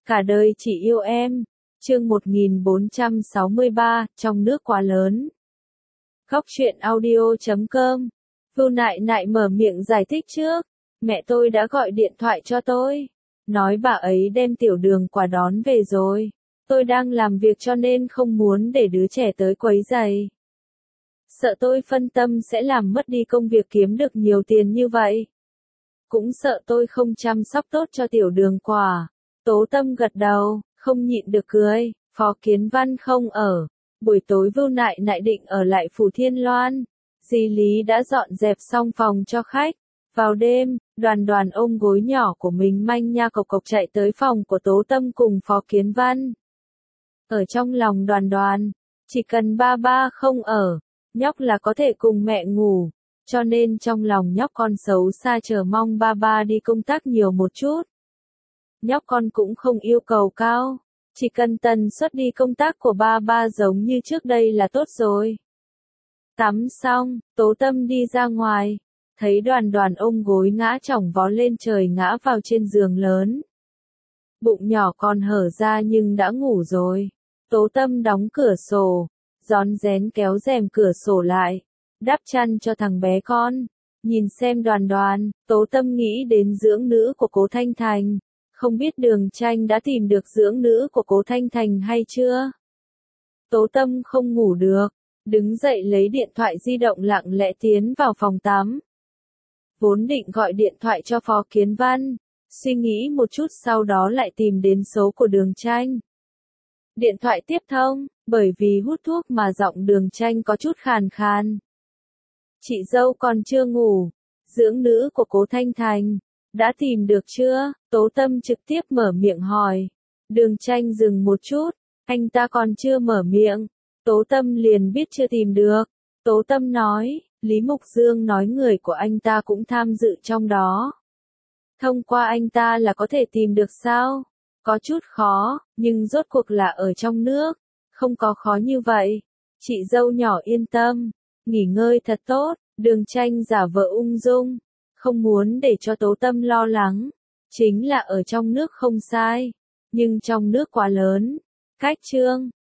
Cả đời chỉ yêu em. Chương 1463, trong nước quá lớn. Góc truyện audio.com. Vu Nại Nại mở miệng giải thích trước. Mẹ tôi đã gọi điện thoại cho tôi. Nói bà ấy đem tiểu đường quả đón về rồi. Tôi đang làm việc cho nên không muốn để đứa trẻ tới quấy rầy. Sợ tôi phân tâm sẽ làm mất đi công việc kiếm được nhiều tiền như vậy. Cũng sợ tôi không chăm sóc tốt cho tiểu đường quả. Tố Tâm gật đầu, không nhịn được cười. Phó Kiến Văn không ở. Buổi tối Vu Nại Nại định ở lại Phủ Thiên Loan. Di Lý đã dọn dẹp xong phòng cho khách. Vào đêm, Đoàn ôm gối nhỏ của mình manh nha cộc cộc chạy tới phòng của Tố Tâm cùng Phó Kiến Văn. Ở trong lòng Đoàn, chỉ cần ba không ở, nhóc là có thể cùng mẹ ngủ. Cho nên trong lòng nhóc con xấu xa chờ mong ba đi công tác nhiều một chút. Nhóc con cũng không yêu cầu cao, chỉ cần tần suất đi công tác của ba giống như trước đây là tốt rồi. Tắm xong, Tố Tâm đi ra ngoài, thấy Đoàn ôm gối ngã chỏng vó lên trời ngã vào trên giường lớn. Bụng nhỏ còn hở ra nhưng đã ngủ rồi. Tố Tâm đóng cửa sổ, rón rén kéo rèm cửa sổ lại, đắp chăn cho thằng bé con. Nhìn xem Đoàn, Tố Tâm nghĩ đến dưỡng nữ của Cố Thanh Thành. Không biết Đường Tranh đã tìm được dưỡng nữ của Cố Thanh Thành hay chưa? Tố Tâm không ngủ được, đứng dậy lấy điện thoại di động lặng lẽ tiến vào phòng tắm. Vốn định gọi điện thoại cho Phó Kiến Văn, suy nghĩ một chút sau đó lại tìm đến số của Đường Tranh. Điện thoại tiếp thông, bởi vì hút thuốc mà giọng Đường Tranh có chút khàn khàn. Chị dâu còn chưa ngủ, dưỡng nữ của Cố Thanh Thành, đã tìm được chưa? Tố Tâm trực tiếp mở miệng hỏi. Đường Tranh dừng một chút, anh ta còn chưa mở miệng. Tố Tâm liền biết chưa tìm được. Tố Tâm nói, Lý Mục Dương nói người của anh ta cũng tham dự trong đó. Thông qua anh ta là có thể tìm được sao? Có chút khó, nhưng rốt cuộc là ở trong nước. Không có khó như vậy. Chị dâu nhỏ yên tâm, nghỉ ngơi thật tốt. Đường Tranh giả vờ ung dung, không muốn để cho Tố Tâm lo lắng. Chính là ở trong nước không sai, nhưng trong nước quá lớn. Cách chương